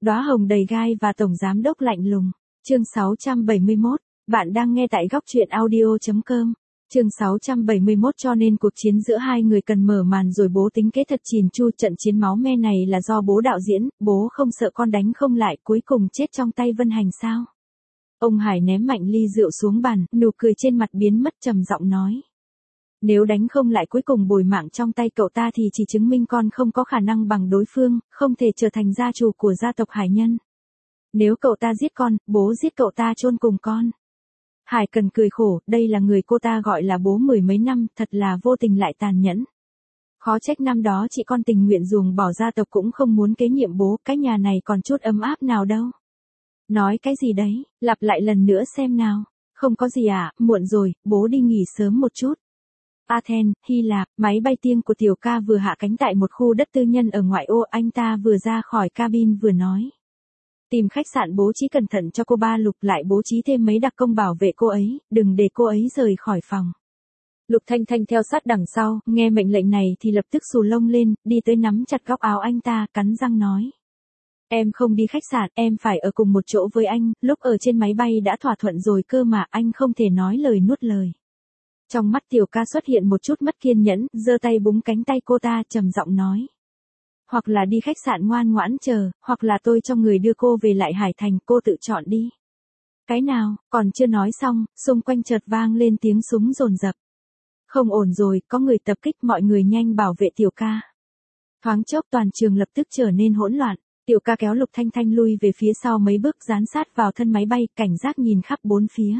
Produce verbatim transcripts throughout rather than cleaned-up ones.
Đóa hồng đầy gai và tổng giám đốc lạnh lùng. Chương sáu trăm bảy mươi mốt, bạn đang nghe tại góc truyện audio chấm com. Chương sáu trăm bảy mươi mốt cho nên cuộc chiến giữa hai người cần mở màn rồi bố tính kế thật chỉn chu. Trận chiến máu me này là do bố đạo diễn, bố không sợ con đánh không lại cuối cùng chết trong tay Vân Hành sao? Ông Hải ném mạnh ly rượu xuống bàn, nụ cười trên mặt biến mất trầm giọng nói. Nếu đánh không lại cuối cùng bồi mạng trong tay cậu ta thì chỉ chứng minh con không có khả năng bằng đối phương, không thể trở thành gia chủ của gia tộc Hải Nhân. Nếu cậu ta giết con, bố giết cậu ta chôn cùng con. Hải Cần cười khổ, đây là người cô ta gọi là bố mười mấy năm, thật là vô tình lại tàn nhẫn. Khó trách năm đó chị con tình nguyện ruồng bỏ gia tộc cũng không muốn kế nhiệm bố, cái nhà này còn chút ấm áp nào đâu. Nói cái gì đấy, lặp lại lần nữa xem nào. Không có gì à, muộn rồi, bố đi nghỉ sớm một chút. Athens, Hy Lạp, máy bay tiêng của Tiểu Ca vừa hạ cánh tại một khu đất tư nhân ở ngoại ô, anh ta vừa ra khỏi cabin vừa nói. Tìm khách sạn bố trí cẩn thận cho cô ba Lục, lại bố trí thêm mấy đặc công bảo vệ cô ấy, đừng để cô ấy rời khỏi phòng. Lục Thanh Thanh theo sát đằng sau, nghe mệnh lệnh này thì lập tức xù lông lên, đi tới nắm chặt góc áo anh ta, cắn răng nói. Em không đi khách sạn, em phải ở cùng một chỗ với anh, lúc ở trên máy bay đã thỏa thuận rồi cơ mà, anh không thể nói lời nuốt lời. Trong mắt Tiểu Ca xuất hiện một chút mất kiên nhẫn, giơ tay búng cánh tay cô ta trầm giọng nói. Hoặc là đi khách sạn ngoan ngoãn chờ, hoặc là tôi cho người đưa cô về lại Hải Thành, cô tự chọn đi. Cái nào, còn chưa nói xong, xung quanh chợt vang lên tiếng súng rồn rập. Không ổn rồi, có người tập kích, mọi người nhanh bảo vệ Tiểu Ca. Thoáng chốc toàn trường lập tức trở nên hỗn loạn, Tiểu Ca kéo Lục Thanh Thanh lui về phía sau mấy bước dán sát vào thân máy bay, cảnh giác nhìn khắp bốn phía.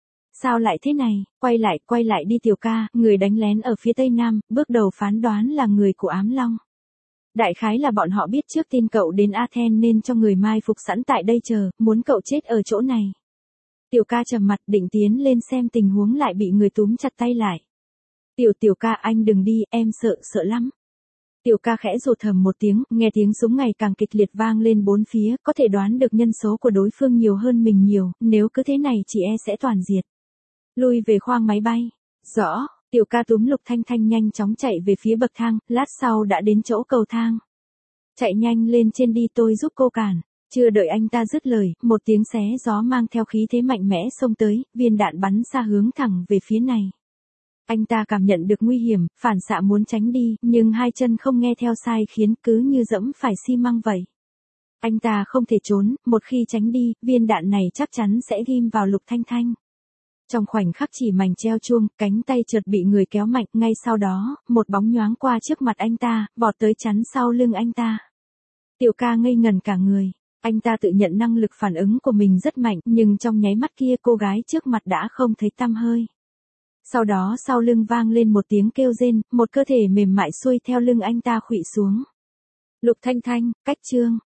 Sao lại thế này, quay lại, quay lại đi Tiểu Ca, người đánh lén ở phía tây nam, bước đầu phán đoán là người của Ám Long. Đại khái là bọn họ biết trước tin cậu đến Athens nên cho người mai phục sẵn tại đây chờ, muốn cậu chết ở chỗ này. Tiểu Ca trầm mặt định tiến lên xem tình huống lại bị người túm chặt tay lại. Tiểu Tiểu Ca anh đừng đi, em sợ, sợ lắm. Tiểu Ca khẽ rụt thầm một tiếng, nghe tiếng súng ngày càng kịch liệt vang lên bốn phía, có thể đoán được nhân số của đối phương nhiều hơn mình nhiều, nếu cứ thế này chị e sẽ toàn diệt. Lui về khoang máy bay. Rõ, Tiểu Ca túm Lục Thanh Thanh nhanh chóng chạy về phía bậc thang, lát sau đã đến chỗ cầu thang. Chạy nhanh lên trên đi, tôi giúp cô cản. Chưa đợi anh ta dứt lời, một tiếng xé gió mang theo khí thế mạnh mẽ xông tới, viên đạn bắn xa hướng thẳng về phía này. Anh ta cảm nhận được nguy hiểm, phản xạ muốn tránh đi, nhưng hai chân không nghe theo sai khiến cứ như dẫm phải xi măng vậy. Anh ta không thể trốn, một khi tránh đi, viên đạn này chắc chắn sẽ ghim vào Lục Thanh Thanh. Trong khoảnh khắc chỉ mảnh treo chuông, cánh tay chợt bị người kéo mạnh, ngay sau đó, một bóng nhoáng qua trước mặt anh ta, vọt tới chắn sau lưng anh ta. Tiểu Ca ngây ngần cả người, anh ta tự nhận năng lực phản ứng của mình rất mạnh, nhưng trong nháy mắt kia cô gái trước mặt đã không thấy tăm hơi. Sau đó sau lưng vang lên một tiếng kêu rên, một cơ thể mềm mại xuôi theo lưng anh ta khuỵu xuống. Lục Thanh Thanh, cách chương.